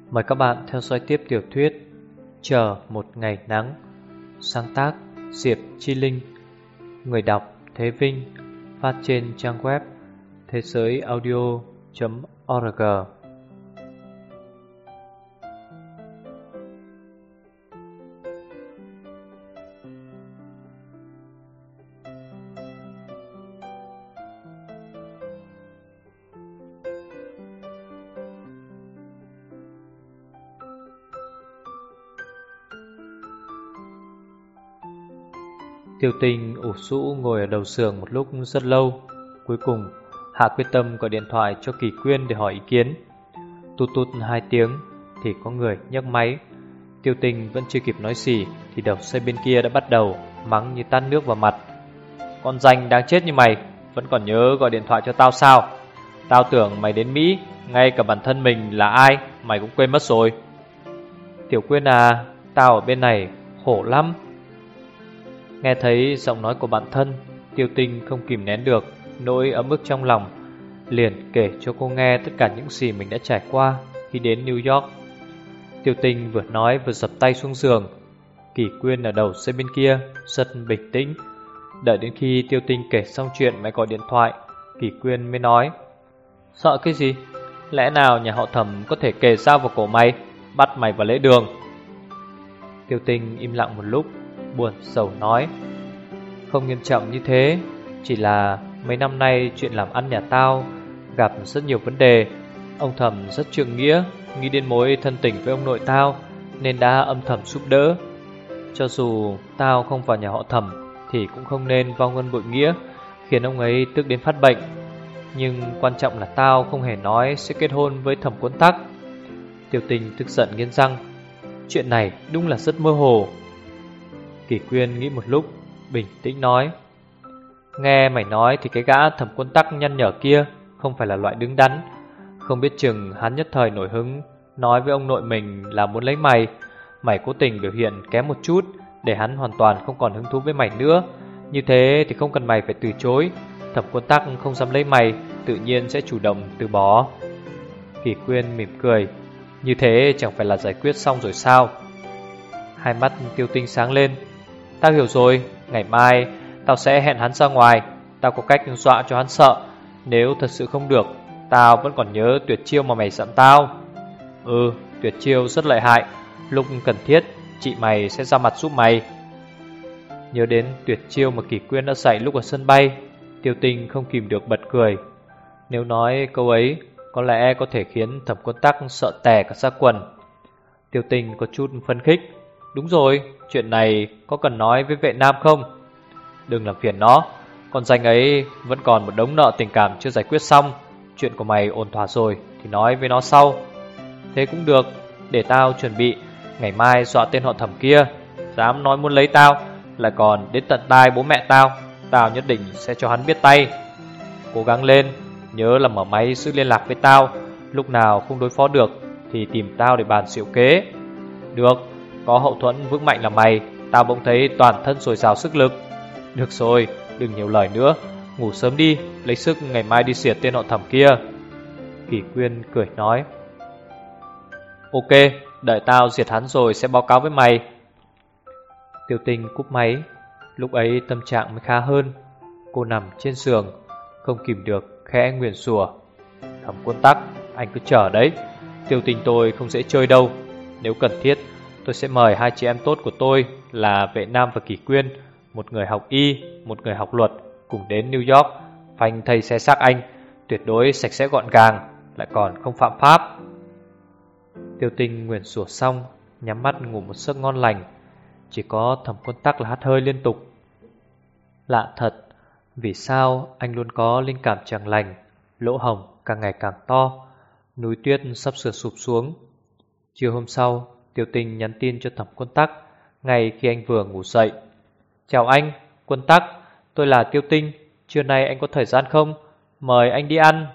Mời các bạn theo dõi tiếp tiểu thuyết Chờ một ngày nắng, sáng tác Diệp Chi Linh, người đọc Thế Vinh, phát trên trang web thế giới audio.org. Tiêu Tinh ủ rũ ngồi ở đầu giường một lúc rất lâu. Cuối cùng hạ quyết tâm gọi điện thoại cho Kỳ Quyên để hỏi ý kiến. Tút tút 2 tiếng thì có người nhấc máy. Tiêu Tinh vẫn chưa kịp nói gì thì đầu dây bên kia đã bắt đầu mắng như tát nước vào mặt. Con danh đáng chết như mày, vẫn còn nhớ gọi điện thoại cho tao sao? Tao tưởng mày đến Mỹ, ngay cả bản thân mình là ai mày cũng quên mất rồi. Tiểu Quyên à, tao ở bên này khổ lắm. Nghe thấy giọng nói của bạn thân, Tiêu Tinh không kìm nén được nỗi ấm ức trong lòng, liền kể cho cô nghe tất cả những gì mình đã trải qua khi đến New York. Tiêu Tinh vừa nói vừa dập tay xuống giường. Kỳ Quyên ở đầu dây bên kia rất bình tĩnh. Đợi đến khi Tiêu Tinh kể xong chuyện mày gọi điện thoại, Kỳ Quyên mới nói: Sợ cái gì? Lẽ nào nhà họ Thẩm có thể kề dao vào cổ mày, bắt mày vào lễ đường? Tiêu Tinh im lặng một lúc, buồn rầu nói: Không nghiêm trọng như thế, chỉ là mấy năm nay chuyện làm ăn nhà tao gặp rất nhiều vấn đề. Ông Thẩm rất trượng nghĩa, nghĩ đến mối thân tình với ông nội tao nên đã âm thầm giúp đỡ. Cho dù tao không vào nhà họ Thẩm thì cũng không nên vong ân bội nghĩa, khiến ông ấy tức đến phát bệnh. Nhưng quan trọng là tao không hề nói sẽ kết hôn với Thẩm Quân Tắc. Tiêu Tinh tức giận nghiến răng: Chuyện này đúng là rất mơ hồ. Kỳ Quyên nghĩ một lúc, bình tĩnh nói: Nghe mày nói thì cái gã Thẩm Quân Tắc nhăn nhở kia không phải là loại đứng đắn. Không biết chừng hắn nhất thời nổi hứng, nói với ông nội mình là muốn lấy mày. Mày cố tình biểu hiện kém một chút để hắn hoàn toàn không còn hứng thú với mày nữa. Như thế thì không cần mày phải từ chối. Thẩm Quân Tắc không dám lấy mày, tự nhiên sẽ chủ động từ bỏ. Kỳ Quyên mỉm cười: Như thế chẳng phải là giải quyết xong rồi sao? Hai mắt Tiêu Tinh sáng lên: Tao hiểu rồi, ngày mai tao sẽ hẹn hắn ra ngoài. Tao có cách dọa cho hắn sợ. Nếu thật sự không được, tao vẫn còn nhớ tuyệt chiêu mà mày dặn tao. Tuyệt chiêu rất lợi hại. Lúc cần thiết, chị mày sẽ ra mặt giúp mày. Nhớ đến tuyệt chiêu mà Kỳ Quyên đã dạy lúc ở sân bay, Tiêu Tinh không kìm được bật cười. Nếu nói câu ấy, có lẽ có thể khiến Thẩm Quân Tắc sợ tè cả ra quần. Tiêu Tinh có chút phấn khích: Đúng rồi, chuyện này có cần nói với vệ nam không? Đừng làm phiền nó, con danh ấy vẫn còn một đống nợ tình cảm chưa giải quyết xong. Chuyện của mày ổn thỏa rồi thì nói với nó sau. Thế cũng được, để tao chuẩn bị. Ngày mai dọa tên họ Thẩm kia, dám nói muốn lấy tao, lại còn đến tận tai bố mẹ tao, tao nhất định sẽ cho hắn biết tay. Cố gắng lên, nhớ là mở máy giữ liên lạc với tao. Lúc nào không đối phó được thì tìm tao để bàn xỉu kế. Được, có hậu thuẫn vững mạnh là mày, tao bỗng thấy toàn thân dồi dào sức lực. Được rồi, đừng nhiều lời nữa, ngủ sớm đi, lấy sức ngày mai đi diệt tên họ Thẩm kia. Kỳ Quyên cười nói: Ok, đợi tao diệt hắn rồi sẽ báo cáo với mày. Tiêu Tinh cúp máy. Lúc ấy tâm trạng mới khá hơn. Cô nằm trên giường, không kìm được khẽ nguyền rủa: Thẩm Quân Tắc, anh cứ chờ đấy. Tiêu Tinh tôi không dễ chơi đâu. Nếu cần thiết, tôi sẽ mời hai chị em tốt của tôi là Vệ Nam và Kỳ Quyên, một người học y, một người học luật, cùng đến New York phanh thây xe xác anh, tuyệt đối sạch sẽ gọn gàng, lại còn không phạm pháp. Tiêu Tinh nguyền rủa xong, nhắm mắt ngủ một giấc ngon lành. Chỉ có Thẩm Quân Tắc là hắt hơi liên tục. Lạ thật, vì sao anh luôn có linh cảm chẳng lành, lỗ hổng càng ngày càng to, núi tuyết sắp sửa sụp xuống. Chiều hôm sau, Tiêu Tinh nhắn tin cho Thẩm Quân Tắc ngay khi anh vừa ngủ dậy: Chào anh, Quân Tắc, tôi là Tiêu Tinh, trưa nay anh có thời gian không? Mời anh đi ăn.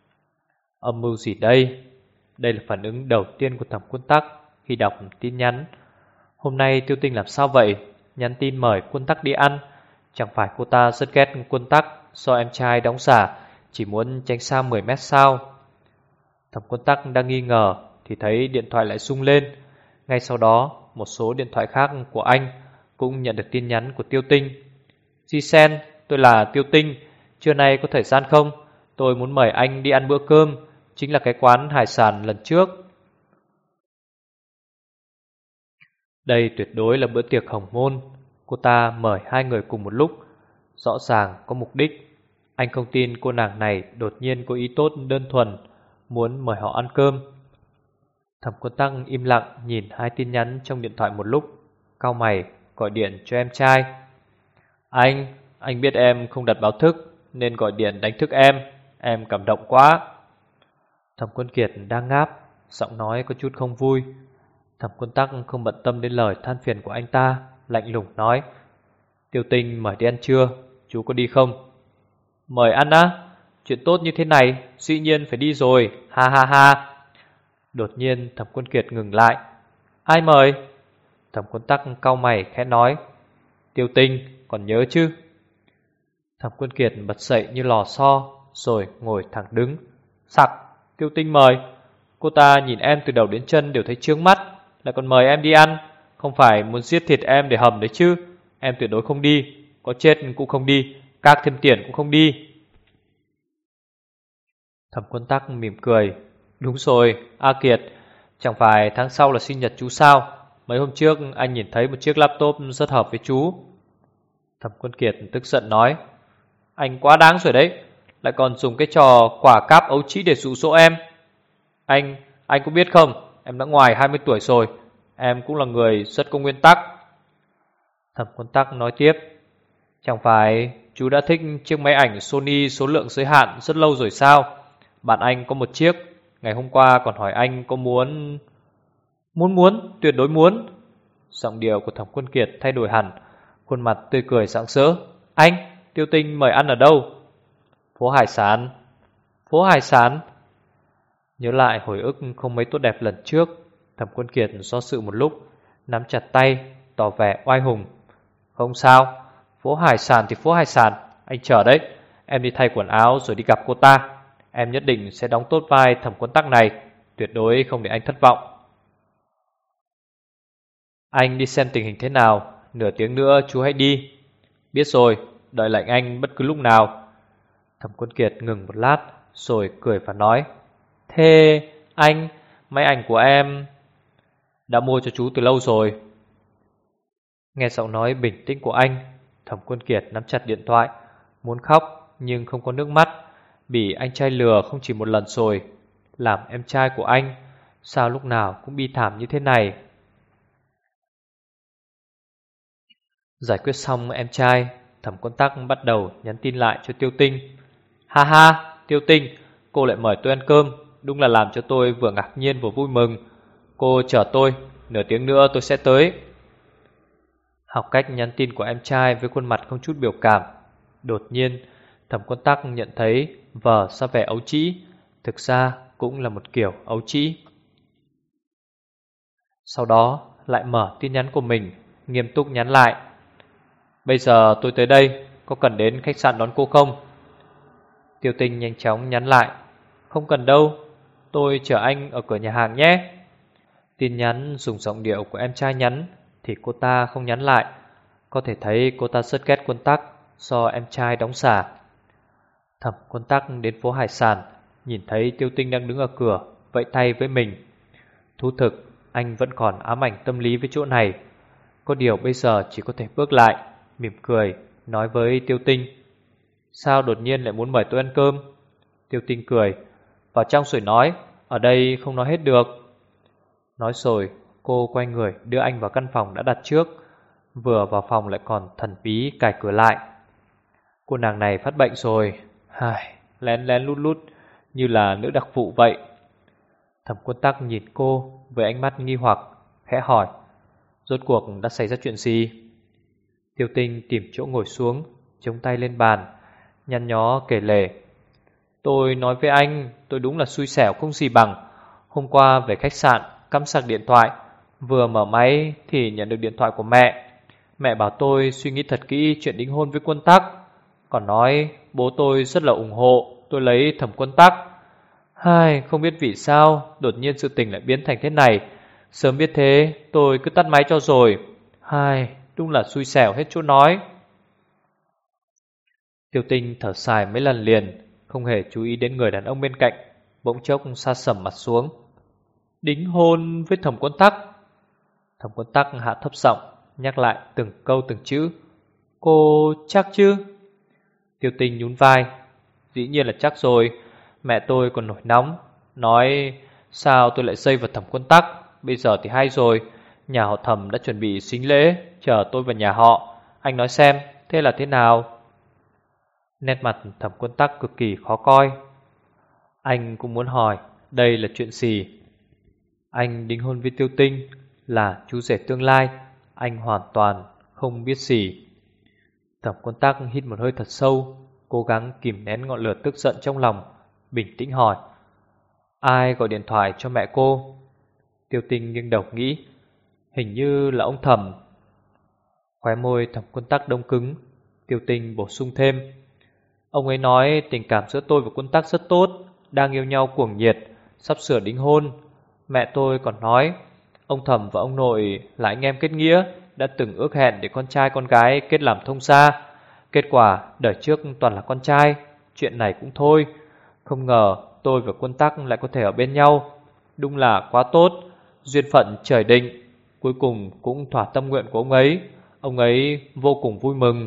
Âm mưu gì đây? Đây là phản ứng đầu tiên của Thẩm Quân Tắc khi đọc tin nhắn. Hôm nay Tiêu Tinh làm sao vậy? Nhắn tin mời Quân Tắc đi ăn. Chẳng phải cô ta rất ghét Quân Tắc do em trai đóng giả, chỉ muốn tránh xa 10 mét sao? Thẩm Quân Tắc đang nghi ngờ thì thấy điện thoại lại rung lên. Ngay sau đó, một số điện thoại khác của anh cũng nhận được tin nhắn của Tiêu Tinh. Di Sen, tôi là Tiêu Tinh, trưa nay có thời gian không? Tôi muốn mời anh đi ăn bữa cơm, chính là cái quán hải sản lần trước. Đây tuyệt đối là bữa tiệc hồng môn. Cô ta mời hai người cùng một lúc, rõ ràng có mục đích. Anh không tin cô nàng này đột nhiên có ý tốt đơn thuần, muốn mời họ ăn cơm. Thẩm Quân Tăng im lặng nhìn hai tin nhắn trong điện thoại một lúc, cau mày gọi điện cho em trai. Anh biết em không đặt báo thức nên gọi điện đánh thức em cảm động quá. Thẩm Quân Kiệt đang ngáp, giọng nói có chút không vui. Thẩm Quân Tăng không bận tâm đến lời than phiền của anh ta, lạnh lùng nói: Tiêu Tinh mời đi ăn trưa, chú có đi không? Mời ăn á? Chuyện tốt như thế này dĩ nhiên phải đi rồi, ha ha ha. Đột nhiên Thẩm Quân Kiệt ngừng lại. Ai mời? Thẩm Quân Tăng cau mày khẽ nói: Tiêu Tinh, còn nhớ chứ? Thẩm Quân Kiệt bật dậy như lò xo, rồi ngồi thẳng đứng. Sặc, Tiêu Tinh mời. Cô ta nhìn em từ đầu đến chân đều thấy chướng mắt, lại còn mời em đi ăn. Không phải muốn giết thịt em để hầm đấy chứ? Em tuyệt đối không đi, có chết cũng không đi, các thêm tiền cũng không đi. Thẩm Quân Tắc mỉm cười. Đúng rồi, A Kiệt, chẳng phải tháng sau là sinh nhật chú sao? Mấy hôm trước anh nhìn thấy một chiếc laptop rất hợp với chú. Thẩm Quân Kiệt tức giận nói: Anh quá đáng rồi đấy, lại còn dùng cái trò quả cáp ấu trĩ để dụ dỗ em. Anh có biết không, em đã ngoài 20 tuổi rồi, em cũng là người rất có nguyên tắc. Thẩm Quân Tắc nói tiếp: Chẳng phải chú đã thích chiếc máy ảnh Sony số lượng giới hạn rất lâu rồi sao? Bạn anh có một chiếc, ngày hôm qua còn hỏi anh có muốn... Tuyệt đối muốn. Giọng điệu của Thẩm Quân Kiệt thay đổi hẳn, khuôn mặt tươi cười rạng rỡ. Anh, Tiêu Tinh mời ăn ở đâu? Phố Hải Sản. Phố Hải Sản? Nhớ lại hồi ức không mấy tốt đẹp lần trước, Thẩm Quân Kiệt do dự một lúc, nắm chặt tay, tỏ vẻ oai hùng. Không sao, phố Hải Sản thì phố Hải Sản, anh chờ đấy. Em đi thay quần áo rồi đi gặp cô ta. Em nhất định sẽ đóng tốt vai Thẩm Quân Tắc này, tuyệt đối không để anh thất vọng. Anh đi xem tình hình thế nào, nửa tiếng nữa chú hãy đi. Biết rồi, đợi lệnh anh bất cứ lúc nào. Thẩm Quân Kiệt ngừng một lát, rồi cười và nói: Thế anh, máy ảnh của em đã mua cho chú từ lâu rồi. Nghe giọng nói bình tĩnh của anh, Thẩm Quân Kiệt nắm chặt điện thoại, muốn khóc nhưng không có nước mắt. Bị anh trai lừa không chỉ một lần rồi. Làm em trai của anh, sao lúc nào cũng bi thảm như thế này? Giải quyết xong em trai, Thẩm Quân Tắc bắt đầu nhắn tin lại cho Tiêu Tinh. Ha ha, Tiêu Tinh, cô lại mời tôi ăn cơm, đúng là làm cho tôi vừa ngạc nhiên vừa vui mừng. Cô chờ tôi, nửa tiếng nữa tôi sẽ tới. Học cách nhắn tin của em trai với khuôn mặt không chút biểu cảm. Đột nhiên Thẩm Quân Tắc nhận thấy vờ ra vẻ ấu trĩ, thực ra cũng là một kiểu ấu trĩ. Sau đó lại mở tin nhắn của mình, nghiêm túc nhắn lại: Bây giờ tôi tới đây, có cần đến khách sạn đón cô không? Tiêu Tinh nhanh chóng nhắn lại: Không cần đâu, tôi chở anh ở cửa nhà hàng nhé. Tin nhắn dùng giọng điệu của em trai nhắn thì cô ta không nhắn lại. Có thể thấy cô ta rất ghét Quân Tắc do em trai đóng giả. Thẩm Quân Tắc đến phố Hải Sản, nhìn thấy Tiêu Tinh đang đứng ở cửa, vẫy tay với mình. Thú thực, anh vẫn còn ám ảnh tâm lý với chỗ này. Có điều bây giờ chỉ có thể bước lại, mỉm cười, nói với Tiêu Tinh: Sao đột nhiên lại muốn mời tôi ăn cơm? Tiêu Tinh cười: Vào trong rồi nói, ở đây không nói hết được. Nói rồi, cô quay người đưa anh vào căn phòng đã đặt trước. Vừa vào phòng lại còn thần bí cài cửa lại. Cô nàng này phát bệnh rồi, lén lén lút lút như là nữ đặc vụ vậy. Thẩm Quân Tắc nhìn cô với ánh mắt nghi hoặc, khẽ hỏi: Rốt cuộc đã xảy ra chuyện gì? Tiêu Tinh tìm chỗ ngồi xuống, chống tay lên bàn, nhăn nhó kể lể: Tôi nói với anh, tôi đúng là xui xẻo không gì bằng. Hôm qua về khách sạn, cắm sạc điện thoại, vừa mở máy thì nhận được điện thoại của mẹ. Mẹ bảo tôi suy nghĩ thật kỹ chuyện đính hôn với Quân Tắc, còn nói bố tôi rất là ủng hộ tôi lấy Thẩm Quân Tắc. Hai, không biết vì sao đột nhiên sự tình lại biến thành thế này. Sớm biết thế tôi cứ tắt máy cho rồi. Hai, đúng là xui xẻo hết chỗ nói. Tiêu Tinh thở dài mấy lần liền, không hề chú ý đến người đàn ông bên cạnh, bỗng chốc sa sầm mặt xuống. Đính hôn với Thẩm Quân Tắc. Thẩm Quân Tắc hạ thấp giọng, nhắc lại từng câu từng chữ. Cô chắc chứ? Tiêu Tinh nhún vai. Dĩ nhiên là chắc rồi. Mẹ tôi còn nổi nóng, nói sao tôi lại dây vào Thẩm Quân Tắc. Bây giờ thì hay rồi, nhà họ Thẩm đã chuẩn bị sính lễ chờ tôi vào nhà họ. Anh nói xem, thế là thế nào? Nét mặt Thẩm Quân Tắc cực kỳ khó coi. Anh cũng muốn hỏi đây là chuyện gì. Anh đính hôn với Tiêu Tinh, là chú rể tương lai. Anh hoàn toàn không biết gì. Thẩm Quân Tắc hít một hơi thật sâu, cố gắng kìm nén ngọn lửa tức giận trong lòng, bình tĩnh hỏi. Ai gọi điện thoại cho mẹ cô? Tiêu Tinh nghiêng đầu nghĩ, hình như là ông Thẩm. Khóe môi Thẩm Quân Tắc đông cứng. Tiêu Tinh bổ sung thêm, ông ấy nói tình cảm giữa tôi và Quân Tắc rất tốt, đang yêu nhau cuồng nhiệt, sắp sửa đính hôn. Mẹ tôi còn nói ông Thẩm và ông nội là anh em kết nghĩa, đã từng ước hẹn để con trai con gái kết làm thông gia. Kết quả đời trước toàn là con trai. Chuyện này cũng thôi. Không ngờ tôi và Quân Tắc lại có thể ở bên nhau. Đúng là quá tốt, duyên phận trời định. Cuối cùng cũng thỏa tâm nguyện của ông ấy. Ông ấy vô cùng vui mừng.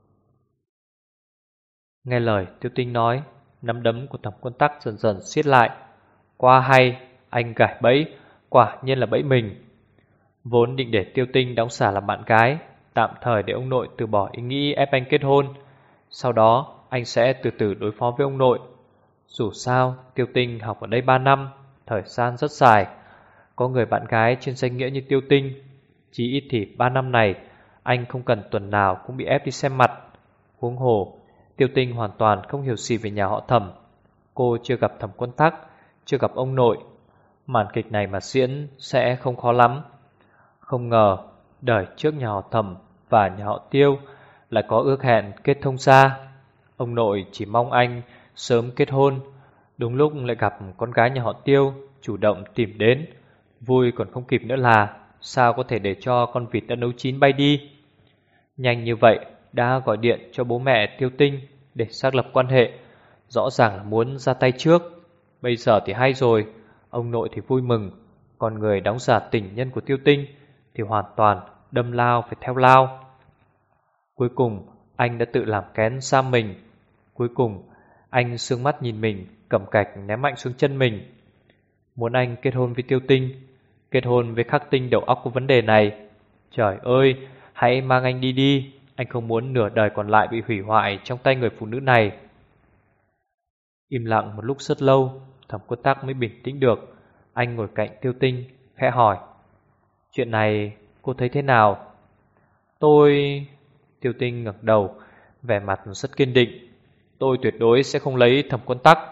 Nghe lời Tiêu Tinh nói, nắm đấm của Thẩm Quân Tắc dần dần siết lại. Quá hay, anh gài bẫy, quả nhiên là bẫy mình. Vốn định để Tiêu Tinh đóng xả làm bạn gái, tạm thời để ông nội từ bỏ ý nghĩ ép anh kết hôn. Sau đó anh sẽ từ từ đối phó với ông nội. Dù sao Tiêu Tinh học ở đây 3 năm, thời gian rất dài. Có người bạn gái trên danh nghĩa như Tiêu Tinh, chỉ ít thì 3 năm này anh không cần tuần nào cũng bị ép đi xem mặt. Huống hồ Tiêu Tinh hoàn toàn không hiểu gì về nhà họ Thẩm. Cô chưa gặp Thẩm Quân Tắc, chưa gặp ông nội. Màn kịch này mà diễn sẽ không khó lắm. Không ngờ đời trước nhà họ Thẩm và nhà họ Tiêu lại có ước hẹn kết thông gia. Ông nội chỉ mong anh sớm kết hôn. Đúng lúc lại gặp con gái nhà họ Tiêu chủ động tìm đến. Vui còn không kịp nữa là sao có thể để cho con vịt đã nấu chín bay đi. Nhanh như vậy đã gọi điện cho bố mẹ Tiêu Tinh để xác lập quan hệ. Rõ ràng là muốn ra tay trước. Bây giờ thì hay rồi. Ông nội thì vui mừng, còn người đóng giả tình nhân của Tiêu Tinh thì hoàn toàn đâm lao phải theo lao. Cuối cùng anh đã tự làm kén xa mình. Cuối cùng anh sương mắt nhìn mình, cầm cạch ném mạnh xuống chân mình. Muốn anh kết hôn với Tiêu Tinh, kết hôn với Khắc Tinh đầu óc của vấn đề này. Trời ơi, hãy mang anh đi đi. Anh không muốn nửa đời còn lại bị hủy hoại trong tay người phụ nữ này. Im lặng một lúc rất lâu, Thẩm Quân Tắc mới bình tĩnh được. Anh ngồi cạnh Tiêu Tinh, khẽ hỏi, chuyện này cô thấy thế nào? Tôi... Tiêu Tinh ngẩng đầu, vẻ mặt rất kiên định. Tôi tuyệt đối sẽ không lấy Thẩm Quân Tắc.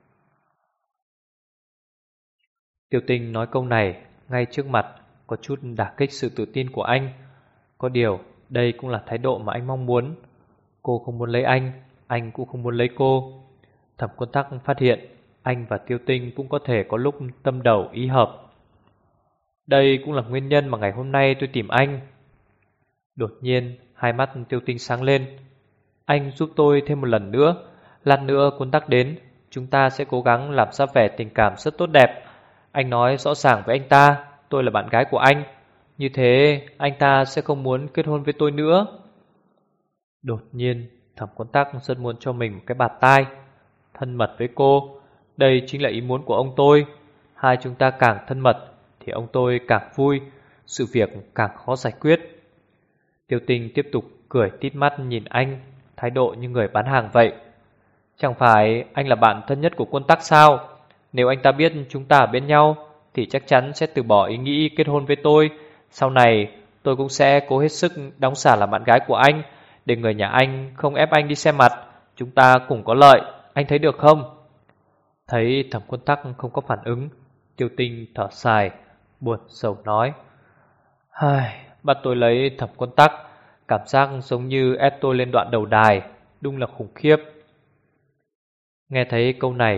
Tiêu Tinh nói câu này ngay trước mặt, có chút đả kích sự tự tin của anh. Có điều đây cũng là thái độ mà anh mong muốn. Cô không muốn lấy anh cũng không muốn lấy cô. Thẩm Quân Tắc phát hiện anh và Tiêu Tinh cũng có thể có lúc tâm đầu ý hợp. Đây cũng là nguyên nhân mà ngày hôm nay tôi tìm anh. Đột nhiên hai mắt Tiêu Tinh sáng lên. Anh giúp tôi thêm một lần nữa. Lát nữa Quân Tắc đến, chúng ta sẽ cố gắng làm ra vẻ tình cảm rất tốt đẹp. Anh nói rõ ràng với anh ta tôi là bạn gái của anh. Như thế anh ta sẽ không muốn kết hôn với tôi nữa. Đột nhiên Thẩm Quân Tắc rất muốn cho mình một cái bạt tai. Thân mật với cô, đây chính là ý muốn của ông tôi. Hai chúng ta càng thân mật thì ông tôi càng vui, sự việc càng khó giải quyết. Tiêu Tinh tiếp tục cười tít mắt nhìn anh, thái độ như người bán hàng vậy. Chẳng phải anh là bạn thân nhất của Quân Tắc sao? Nếu anh ta biết chúng ta ở bên nhau thì chắc chắn sẽ từ bỏ ý nghĩ kết hôn với tôi. Sau này tôi cũng sẽ cố hết sức đóng xả làm bạn gái của anh, để người nhà anh không ép anh đi xem mặt. Chúng ta cùng có lợi, anh thấy được không? Thấy Thẩm Quân Tắc không có phản ứng, Tiêu Tinh thở dài, buồn sầu nói, bắt tôi lấy Thẩm Quân Tắc, cảm giác giống như ép tôi lên đoạn đầu đài, đúng là khủng khiếp. Nghe thấy câu này,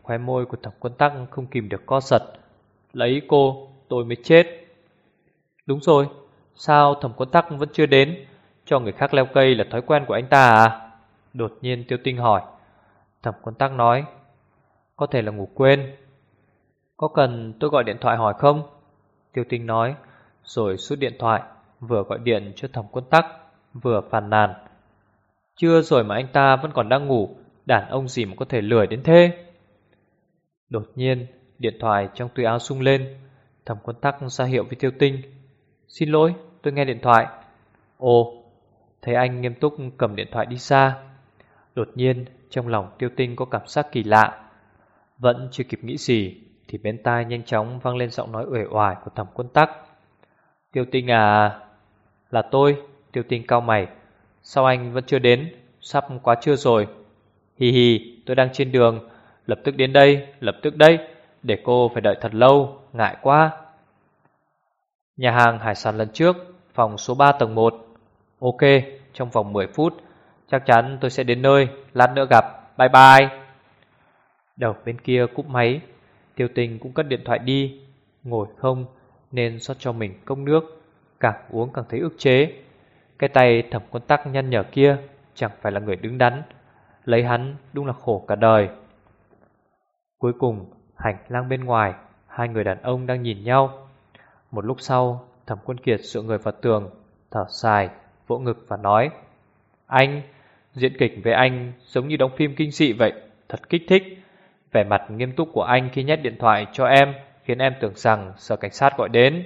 Khóe môi của Thẩm Quân Tắc không kìm được co giật. Lấy cô tôi mới chết. Đúng rồi, sao Thẩm Quân Tắc vẫn chưa đến? Cho người khác leo cây là thói quen của anh ta à? Đột nhiên Tiêu Tinh hỏi. Thẩm Quân Tắc nói, có thể là ngủ quên. Có cần tôi gọi điện thoại hỏi không? Tiêu Tinh nói, rồi rút điện thoại, vừa gọi điện cho Thẩm Quân Tắc, vừa phàn nàn. Chưa rồi mà anh ta vẫn còn đang ngủ, đàn ông gì mà có thể lười đến thế? Đột nhiên, điện thoại trong túi áo rung lên. Thẩm Quân Tắc ra hiệu với Tiêu Tinh. Xin lỗi, tôi nghe điện thoại. Ồ, thấy anh nghiêm túc cầm điện thoại đi xa. Đột nhiên, trong lòng Tiêu Tinh có cảm giác kỳ lạ. Vẫn chưa kịp nghĩ gì thì bên tai nhanh chóng vang lên giọng nói uể oải của Thẩm Quân Tắc. Tiêu Tinh à? Là tôi. Tiêu Tinh cau mày. Sao anh vẫn chưa đến? Sắp quá trưa rồi. Hì hì, tôi đang trên đường. Lập tức đến đây, lập tức đây. Để cô phải đợi thật lâu, ngại quá. Nhà hàng hải sản lần trước, phòng số 3 tầng 1. Ok, trong vòng 10 phút. Chắc chắn tôi sẽ đến nơi. Lát nữa gặp, bye bye. Đầu bên kia cúp máy. Tiêu Tinh cũng cất điện thoại đi. Ngồi không nên rót cho mình cốc nước. Càng uống càng thấy ức chế. Cái tay Thẩm Quân Tắc nhăn nhở kia chẳng phải là người đứng đắn. Lấy hắn đúng là khổ cả đời. Cuối cùng hành lang bên ngoài, hai người đàn ông đang nhìn nhau. Một lúc sau, Thẩm Quân Kiệt dựa người vào tường, thở dài, vỗ ngực và nói: Anh, diễn kịch với anh giống như đóng phim kinh dị vậy, thật kích thích. Vẻ mặt nghiêm túc của anh khi nhét điện thoại cho em khiến em tưởng rằng sở cảnh sát gọi đến.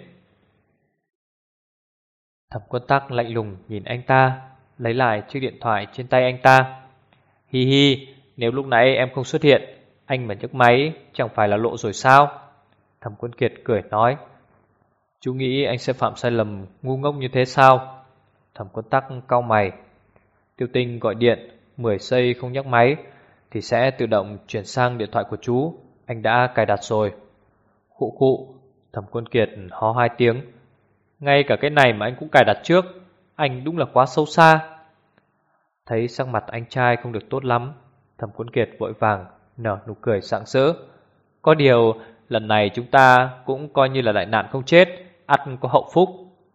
Thẩm Quân Tắc lạnh lùng nhìn anh ta, lấy lại chiếc điện thoại trên tay anh ta. Hi hi, nếu lúc nãy em không xuất hiện, anh mà nhấc máy chẳng phải là lộ rồi sao? Thẩm Quân Kiệt cười nói. Chú nghĩ anh sẽ phạm sai lầm ngu ngốc như thế sao? Thẩm Quân Tắc cau mày. Tiêu Tinh gọi điện 10 giây không nhấc máy thì sẽ tự động chuyển sang điện thoại của chú. Anh đã cài đặt rồi. Khụ khụ. Thẩm Quân Kiệt hó hai tiếng. Ngay cả cái này mà anh cũng cài đặt trước. Anh đúng là quá xấu xa. Thấy sắc mặt anh trai không được tốt lắm, Thẩm Quân Kiệt vội vàng nở nụ cười rạng rỡ. Có điều lần này chúng ta cũng coi như là đại nạn không chết, ắt có hậu phúc.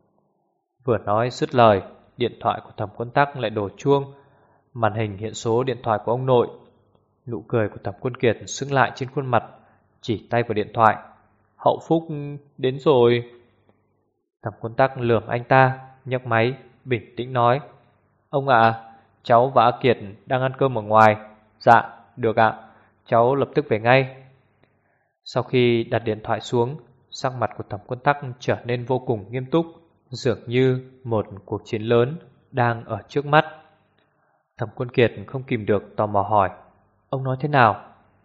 Vừa nói dứt lời, điện thoại của Thẩm Quân Tắc lại đổ chuông. Màn hình hiện số điện thoại của ông nội. Nụ cười của Thẩm Quân Kiệt sững lại trên khuôn mặt, chỉ tay vào điện thoại. Hậu phúc đến rồi. Thẩm Quân Tắc lườm anh ta, nhấc máy, bình tĩnh nói. Ông ạ, cháu và A Kiệt đang ăn cơm ở ngoài. Dạ, được ạ, cháu lập tức về ngay. Sau khi đặt điện thoại xuống, sắc mặt của Thẩm Quân Tắc trở nên vô cùng nghiêm túc, dường như một cuộc chiến lớn đang ở trước mắt. Thẩm Quân Kiệt không kìm được tò mò hỏi. Ông nói thế nào?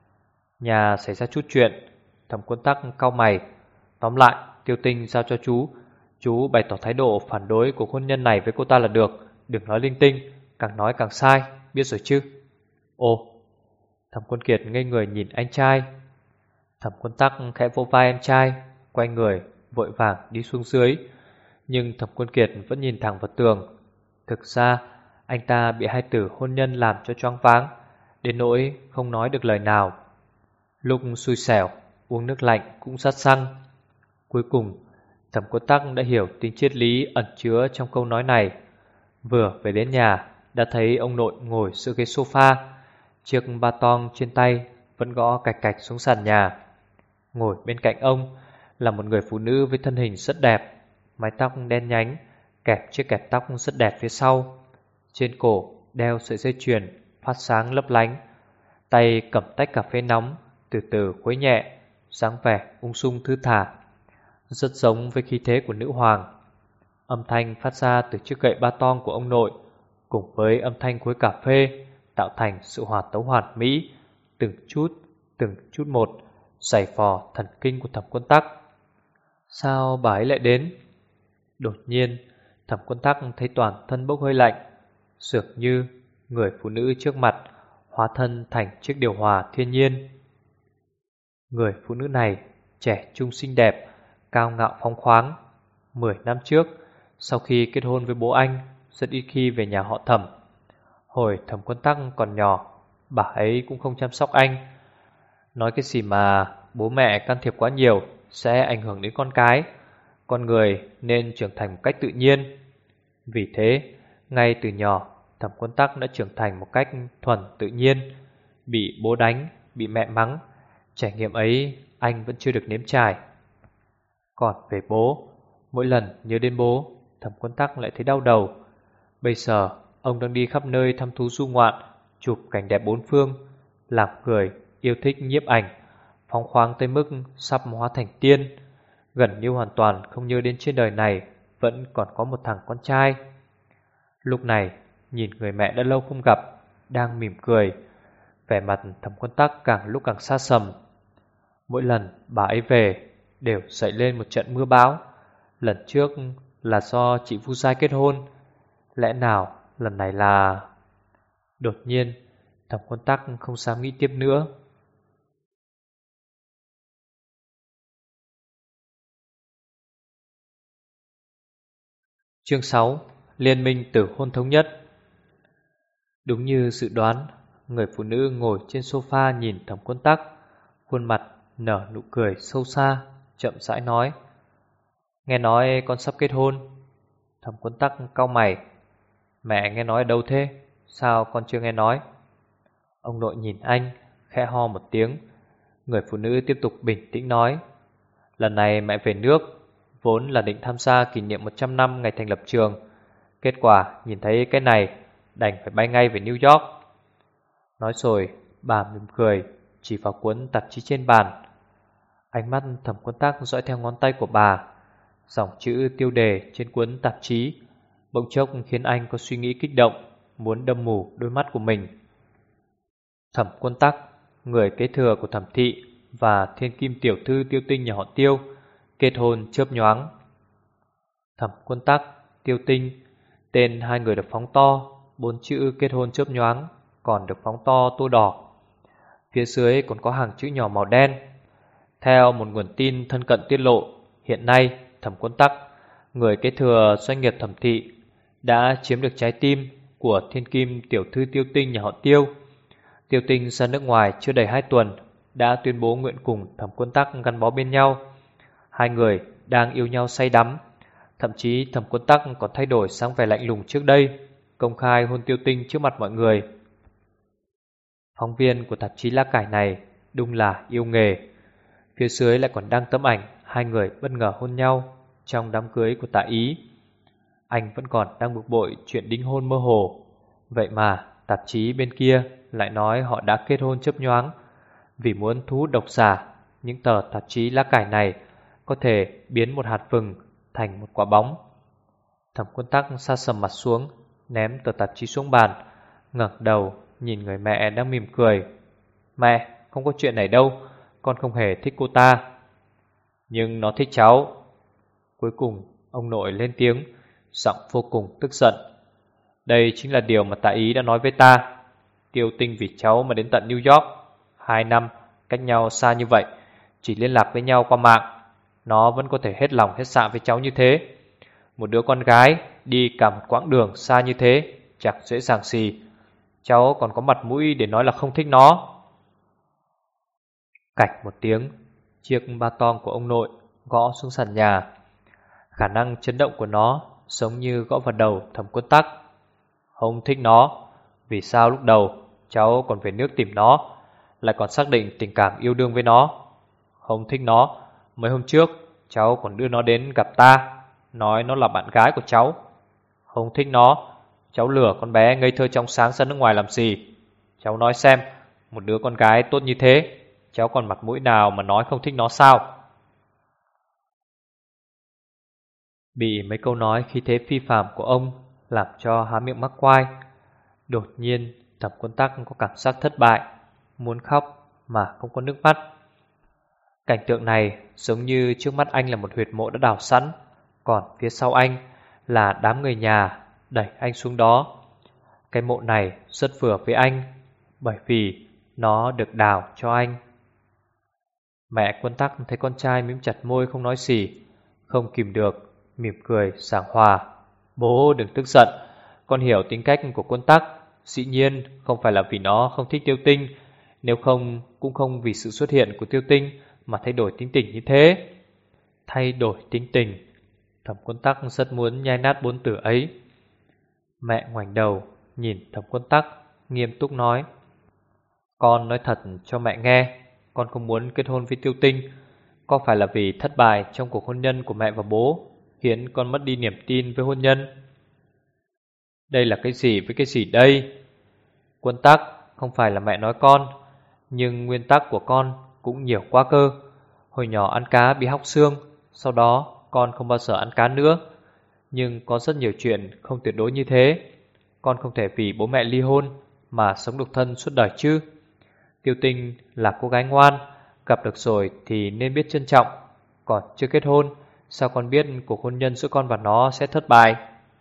Nhà xảy ra chút chuyện. Thẩm Quân Tắc cau mày. Tóm lại, Tiêu Tinh giao cho chú bày tỏ thái độ phản đối cuộc hôn nhân này với cô ta là được. Đừng nói linh tinh, càng nói càng sai, biết rồi chứ? Ồ. Thẩm Quân Kiệt ngây người nhìn anh trai. Thẩm Quân Tắc khẽ vỗ vai em trai, quay người vội vàng đi xuống dưới. Nhưng Thẩm Quân Kiệt vẫn nhìn thẳng vào tường. Thực ra anh ta bị hai từ hôn nhân làm cho choáng váng, đến nỗi không nói được lời nào. Lúc xui xẻo, uống nước lạnh cũng rát răng. Cuối cùng Thẩm Quân Tắc đã hiểu tính triết lý ẩn chứa trong câu nói này. Vừa về đến nhà đã thấy ông nội ngồi giữa ghế sofa, chiếc ba tong trên tay vẫn gõ cạch cạch xuống sàn nhà. Ngồi bên cạnh ông là một người phụ nữ với thân hình rất đẹp, mái tóc đen nhánh, kẹp chiếc kẹp tóc rất đẹp phía sau. Trên cổ đeo sợi dây chuyền phát sáng lấp lánh, tay cầm tách cà phê nóng, từ từ khuấy nhẹ, dáng vẻ ung dung thư thả, rất giống với khí thế của nữ hoàng. Âm thanh phát ra từ chiếc gậy ba tong của ông nội cùng với âm thanh khuấy cà phê tạo thành sự hòa tấu hoàn mỹ, từng chút một giày vò thần kinh của Thẩm Quân Tắc. Sao bà ấy lại đến? Đột nhiên Thẩm Quân Tắc thấy toàn thân bốc hơi lạnh, dường như người phụ nữ trước mặt hóa thân thành chiếc điều hòa thiên nhiên. Người phụ nữ này trẻ trung xinh đẹp, cao ngạo phóng khoáng. 10 năm trước, sau khi kết hôn với bố anh, rất ít khi về nhà họ Thẩm. Hồi Thẩm Quân Tắc còn nhỏ, bà ấy cũng không chăm sóc anh. Nói cái gì mà bố mẹ can thiệp quá nhiều sẽ ảnh hưởng đến con cái. Con người nên trưởng thành một cách tự nhiên. Vì thế, ngay từ nhỏ, Thẩm Quân Tắc đã trưởng thành một cách thuần tự nhiên. Bị bố đánh, bị mẹ mắng, trải nghiệm ấy anh vẫn chưa được nếm trải. Còn về bố, mỗi lần nhớ đến bố, Thẩm Quân Tắc lại thấy đau đầu. Bây giờ, ông đang đi khắp nơi thăm thú du ngoạn, chụp cảnh đẹp bốn phương, làm người yêu thích nhiếp ảnh, phóng khoáng tới mức sắp hóa thành tiên. Gần như hoàn toàn không nhớ đến trên đời này vẫn còn có một thằng con trai. Lúc này, nhìn người mẹ đã lâu không gặp, đang mỉm cười, vẻ mặt Thẩm Quân Tắc càng lúc càng xa sầm. Mỗi lần bà ấy về đều dậy lên một trận mưa bão. Lần trước là do chị Vu Giai kết hôn, lẽ nào lần này là... Đột nhiên, Thẩm Quân Tắc không dám nghĩ tiếp nữa. Chương 6. Liên minh tử hôn thống nhất. Đúng như dự đoán, người phụ nữ ngồi trên sofa nhìn Thẩm Quân Tắc, khuôn mặt nở nụ cười sâu xa, chậm rãi nói: Nghe nói con sắp kết hôn. Thẩm Quân Tắc cau mày: Mẹ nghe nói ở đâu thế? Sao con chưa nghe nói? Ông nội nhìn anh, khẽ ho một tiếng. Người phụ nữ tiếp tục bình tĩnh nói: Lần này mẹ về nước, vốn là định tham gia kỷ niệm 100 năm ngày thành lập trường. Kết quả nhìn thấy cái này, đành phải bay ngay về New York. Nói rồi, bà mỉm cười, chỉ vào cuốn tạp chí trên bàn. Ánh mắt Thẩm Quân Tắc dõi theo ngón tay của bà. Dòng chữ tiêu đề trên cuốn tạp chí bỗng chốc khiến anh có suy nghĩ kích động, muốn đâm mù đôi mắt của mình. Thẩm Quân Tắc, người kế thừa của Thẩm thị và thiên kim tiểu thư Tiêu Tinh nhà họ Tiêu, kết hôn chớp nhoáng. Thẩm Quân Tắc, Tiêu Tinh, tên hai người được phóng to, 4 chữ kết hôn chớp nhoáng còn được phóng to tô đỏ. Phía dưới còn có hàng chữ nhỏ màu đen. Theo một nguồn tin thân cận tiết lộ, hiện nay Thẩm Quân Tắc, người kế thừa doanh nghiệp Thẩm thị, đã chiếm được trái tim của thiên kim tiểu thư Tiêu Tinh nhà họ Tiêu. Tiêu Tinh ra nước ngoài chưa đầy 2 tuần đã tuyên bố nguyện cùng Thẩm Quân Tắc gắn bó bên nhau. Hai người đang yêu nhau say đắm. Thậm chí Thẩm Quân Tắc còn thay đổi sang vẻ lạnh lùng trước đây, công khai hôn Tiêu Tinh trước mặt mọi người. Phóng viên của tạp chí lá cải này đúng là yêu nghề. Phía dưới lại còn đăng tấm ảnh hai người bất ngờ hôn nhau trong đám cưới của Tạ Ý. Anh vẫn còn đang bực bội chuyện đính hôn mơ hồ. Vậy mà tạp chí bên kia lại nói họ đã kết hôn chớp nhoáng. Vì muốn thu hút độc giả, những tờ tạp chí lá cải này có thể biến một hạt vừng thành một quả bóng. Thẩm Quân Tắc sa sầm mặt xuống, ném tờ tạp chí xuống bàn, ngẩng đầu nhìn người mẹ đang mỉm cười. Mẹ, không có chuyện này đâu, con không hề thích cô ta. Nhưng nó thích cháu. Cuối cùng ông nội lên tiếng, giọng vô cùng tức giận. Đây chính là điều mà Tạ Ý đã nói với ta. Tiêu Tinh vì cháu mà đến tận New York. 2 năm cách nhau xa như vậy, chỉ liên lạc với nhau qua mạng, nó vẫn có thể hết lòng hết dạ với cháu như thế. Một đứa con gái đi cả một quãng đường xa như thế chẳng dễ dàng gì. Cháu còn có mặt mũi để nói là không thích nó. Cạch một tiếng, chiếc ba tong của ông nội gõ xuống sàn nhà. Khả năng chấn động của nó giống như gõ vào đầu Thẩm Quân Tắc. Không thích nó. Vì sao lúc đầu cháu còn về nước tìm nó, lại còn xác định tình cảm yêu đương với nó? Không thích nó. Mấy hôm trước cháu còn đưa nó đến gặp ta, nói nó là bạn gái của cháu. Không thích nó. Cháu lừa con bé ngây thơ trong sáng ra nước ngoài làm gì? Cháu nói xem, một đứa con gái tốt như thế, cháu còn mặt mũi nào mà nói không thích nó sao? Bị mấy câu nói khí thế phi phàm của ông làm cho há miệng mắc quai. Đột nhiên Thẩm Quân Tắc có cảm giác thất bại, muốn khóc mà không có nước mắt. Cảnh tượng này giống như trước mắt anh là một huyệt mộ đã đào sẵn, còn phía sau anh là đám người nhà đẩy anh xuống đó. Cái mộ này rất vừa với anh, bởi vì nó được đào cho anh. Mẹ Quân Tắc thấy con trai mím chặt môi không nói gì, không kìm được, mỉm cười giảng hòa. Bố đừng tức giận, con hiểu tính cách của Quân Tắc. Dĩ nhiên không phải là vì nó không thích Tiêu Tinh, nếu không cũng không vì sự xuất hiện của Tiêu Tinh mà thay đổi tính tình như thế. Thay đổi tính tình? Thẩm Quân Tắc rất muốn nhai nát 4 từ ấy. Mẹ ngoảnh đầu nhìn Thẩm Quân Tắc, nghiêm túc nói: Con nói thật cho mẹ nghe, con không muốn kết hôn với Tiêu Tinh. Có phải là vì thất bại trong cuộc hôn nhân của mẹ và bố khiến con mất đi niềm tin với hôn nhân? Đây là cái gì với cái gì đây? Quân tắc, không phải là mẹ nói con, nhưng nguyên tắc của con cũng nhiều quá cơ. Hồi nhỏ ăn cá bị hóc xương, sau đó con không bao giờ ăn cá nữa. Nhưng có rất nhiều chuyện không tuyệt đối như thế. Con không thể vì bố mẹ ly hôn mà sống độc thân suốt đời chứ. Tiêu Tinh là cô gái ngoan, gặp được rồi thì nên biết trân trọng. Còn chưa kết hôn, sao con biết cuộc hôn nhân giữa con và nó sẽ thất bại?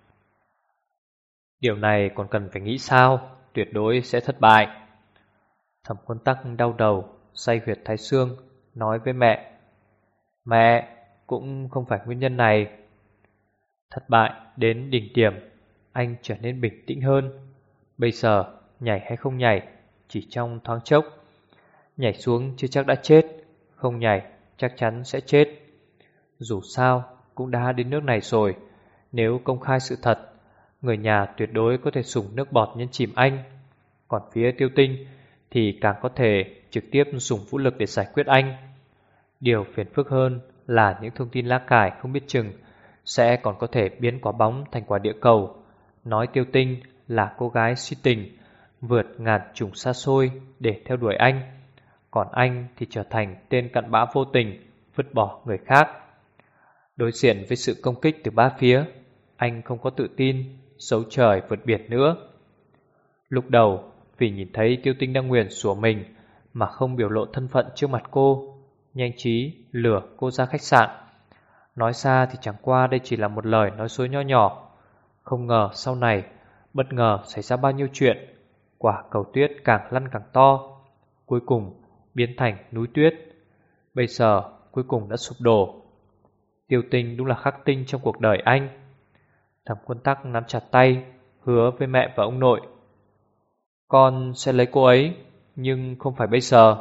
Điều này còn cần phải nghĩ sao? Tuyệt đối sẽ thất bại. Thẩm Quân Tắc đau đầu, day huyệt thái xương, nói với mẹ: Mẹ, cũng không phải nguyên nhân này. Thất bại đến đỉnh điểm, anh trở nên bình tĩnh hơn. Bây giờ nhảy hay không nhảy, chỉ trong thoáng chốc. Nhảy xuống chưa chắc đã chết, không nhảy chắc chắn sẽ chết. Dù sao cũng đã đến nước này rồi, nếu công khai sự thật, người nhà tuyệt đối có thể dùng nước bọt nhấn chìm anh. Còn phía Tiêu Tinh thì càng có thể trực tiếp dùng vũ lực để giải quyết anh. Điều phiền phức hơn là những thông tin lá cải không biết chừng sẽ còn có thể biến quả bóng thành quả địa cầu, nói Tiêu Tinh là cô gái si tình, vượt ngàn chủng xa xôi để theo đuổi anh. Còn anh thì trở thành tên cặn bã vô tình, vứt bỏ người khác. Đối diện với sự công kích từ ba phía, anh không có tự tin, giấu trời vượt biển nữa. Lúc đầu vì nhìn thấy Tiêu Tinh đang nguyền rủa mình mà không biểu lộ thân phận trước mặt cô, nhanh trí lừa cô ra khách sạn. Nói ra thì chẳng qua đây chỉ là một lời nói dối nho nhỏ. Không ngờ sau này bất ngờ xảy ra bao nhiêu chuyện. Quả cầu tuyết càng lăn càng to, cuối cùng biến thành núi tuyết. Bây giờ cuối cùng đã sụp đổ. Tiêu Tinh đúng là khắc tinh trong cuộc đời anh. Thẩm Quân Tắc nắm chặt tay, hứa với mẹ và ông nội: Con sẽ lấy cô ấy, nhưng không phải bây giờ.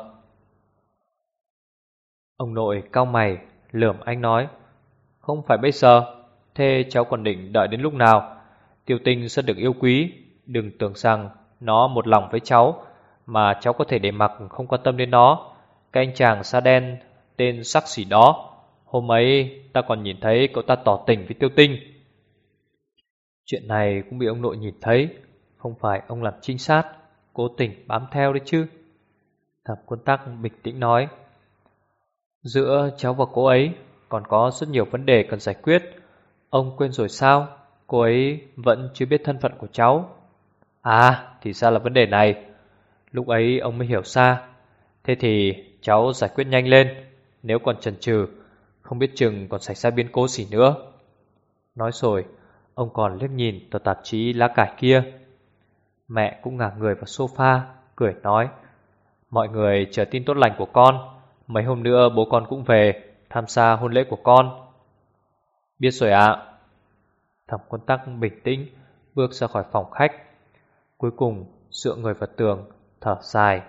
Ông nội cau mày, lườm anh nói: Không phải bây giờ? Thế cháu còn định đợi đến lúc nào? Tiêu Tinh rất được yêu quý, đừng tưởng rằng nó một lòng với cháu mà cháu có thể để mặc không quan tâm đến nó. Cái anh chàng da đen tên sắc xỉ đó, hôm ấy ta còn nhìn thấy cậu ta tỏ tình với Tiêu Tinh. Chuyện này cũng bị ông nội nhìn thấy, không phải ông làm trinh sát cố tình bám theo đấy chứ. Thẩm Quân Tắc bình tĩnh nói: Giữa cháu và cô ấy còn có rất nhiều vấn đề cần giải quyết. Ông quên rồi sao? Cô ấy vẫn chưa biết thân phận của cháu. À, thì ra là vấn đề này. Lúc ấy ông mới hiểu ra. Thế thì cháu giải quyết nhanh lên, nếu còn chần chừ không biết chừng còn xảy ra biến cố gì nữa. Nói rồi ông còn liếc nhìn tờ tạp chí lá cải kia. Mẹ cũng ngả người vào sofa, cười nói: Mọi người chờ tin tốt lành của con. Mấy hôm nữa bố con cũng về tham gia hôn lễ của con. Biết rồi ạ. Thẩm Quân Tắc bình tĩnh bước ra khỏi phòng khách, cuối cùng dựa người vào tường, thở dài.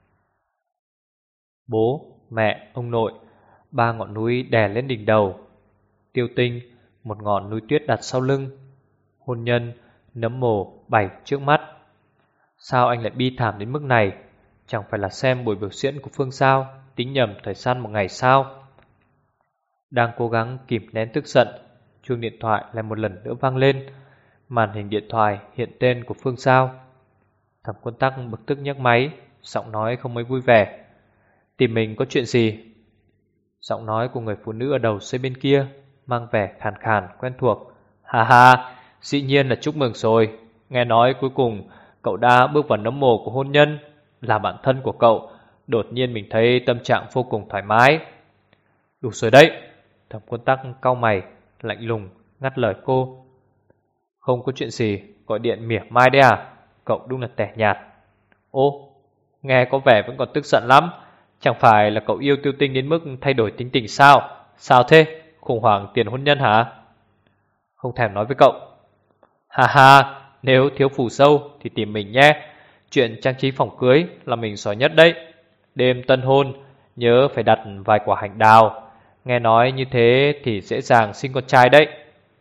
Bố, mẹ, ông nội, ba ngọn núi đè lên đỉnh đầu. Tiêu Tinh, một ngọn núi tuyết đặt sau lưng. Hôn nhân, nấm mồ bày trước mắt. Sao anh lại bi thảm đến mức này? Chẳng phải là xem buổi biểu diễn của Phương Giao tính nhầm thời gian một ngày sao? Đang cố gắng kìm nén tức giận, chuông điện thoại lại một lần nữa vang lên. Màn hình điện thoại hiện tên của Phương Giao. Thẩm Quân Tắc bực tức nhấc máy, giọng nói không mấy vui vẻ: Tìm mình có chuyện gì? Giọng nói của người phụ nữ ở đầu dây bên kia mang vẻ khàn khàn quen thuộc. Ha ha, dĩ nhiên là chúc mừng rồi. Nghe nói cuối cùng cậu đã bước vào nấm mồ của hôn nhân. Là bạn thân của cậu, đột nhiên mình thấy tâm trạng vô cùng thoải mái. Đủ rồi đấy. Thẩm Quân Tắc cau mày, lạnh lùng ngắt lời cô. Không có chuyện gì, gọi điện mỉa mai đấy à? Cậu đúng là tẻ nhạt. Ô, nghe có vẻ vẫn còn tức giận lắm. Chẳng phải là cậu yêu Tiêu Tinh đến mức thay đổi tính tình sao? Sao thế? Khủng hoảng tiền hôn nhân hả? Không thèm nói với cậu. Ha ha, nếu thiếu phù sâu thì tìm mình nhé. Chuyện trang trí phòng cưới là mình giỏi nhất đấy. đêm tân hôn nhớ phải đặt vài quả hạnh đào. Nghe nói như thế thì dễ dàng sinh con trai đấy.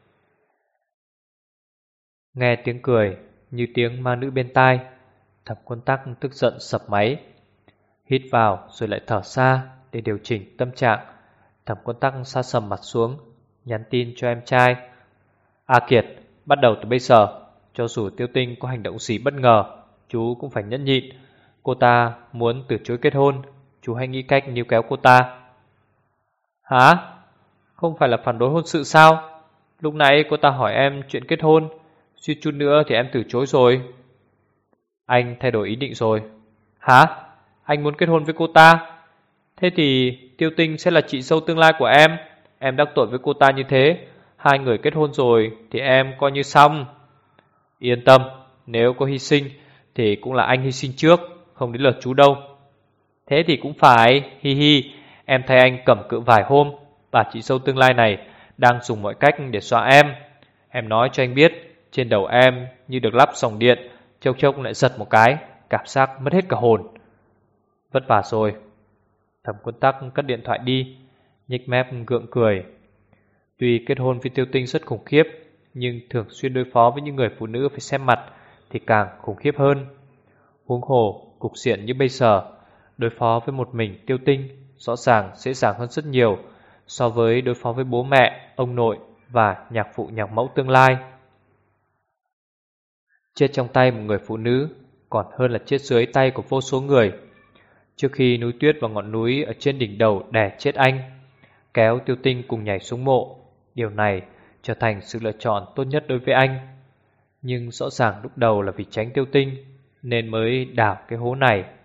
Nghe tiếng cười như tiếng ma nữ bên tai, Thẩm Quân Tắc tức giận sập máy. Hít vào rồi lại thở ra để điều chỉnh tâm trạng. Thẩm Quân Tắc sa sầm mặt xuống, nhắn tin cho em trai. A Kiệt, bắt đầu từ bây giờ, cho dù Tiêu Tinh có hành động gì bất ngờ, chú cũng phải nhẫn nhịn. Cô ta muốn từ chối kết hôn, chú hãy nghĩ cách níu kéo cô ta. Hả? Không phải là phản đối hôn sự sao? Lúc nãy cô ta hỏi em chuyện kết hôn, suýt chút nữa thì em từ chối rồi. Anh thay đổi ý định rồi. Hả? Anh muốn kết hôn với cô ta? Thế thì Tiêu Tinh sẽ là chị dâu tương lai của em. Em đắc tội với cô ta như thế, hai người kết hôn rồi thì em coi như xong. Yên tâm, nếu có hy sinh thì cũng là anh hy sinh trước, không đến lượt chú đâu. Thế thì cũng phải, hi hi. Em thấy anh cầm cự vài hôm, bà chị dâu tương lai này đang dùng mọi cách để xóa em. Em nói cho anh biết, trên đầu em như được lắp sòng điện, chốc chốc lại giật một cái, cảm giác mất hết cả hồn. Vất vả rồi. Thẩm Quân Tắc cất điện thoại đi, nhếch mép gượng cười. Tuy kết hôn với Tiêu Tinh rất khủng khiếp, nhưng thường xuyên đối phó với những người phụ nữ phải xem mặt thì càng khủng khiếp hơn. Huống hồ cục diện như bây giờ, đối phó với một mình Tiêu Tinh rõ ràng dễ dàng hơn rất nhiều so với đối phó với bố mẹ, ông nội và nhạc phụ nhạc mẫu tương lai. Chết trong tay một người phụ nữ còn hơn là chết dưới tay của vô số người. Trước khi núi tuyết và ngọn núi ở trên đỉnh đầu đè chết anh, kéo Tiêu Tinh cùng nhảy xuống mộ, điều này trở thành sự lựa chọn tốt nhất đối với anh. Nhưng rõ ràng lúc đầu là vì tránh Tiêu Tinh nên mới đào cái hố này.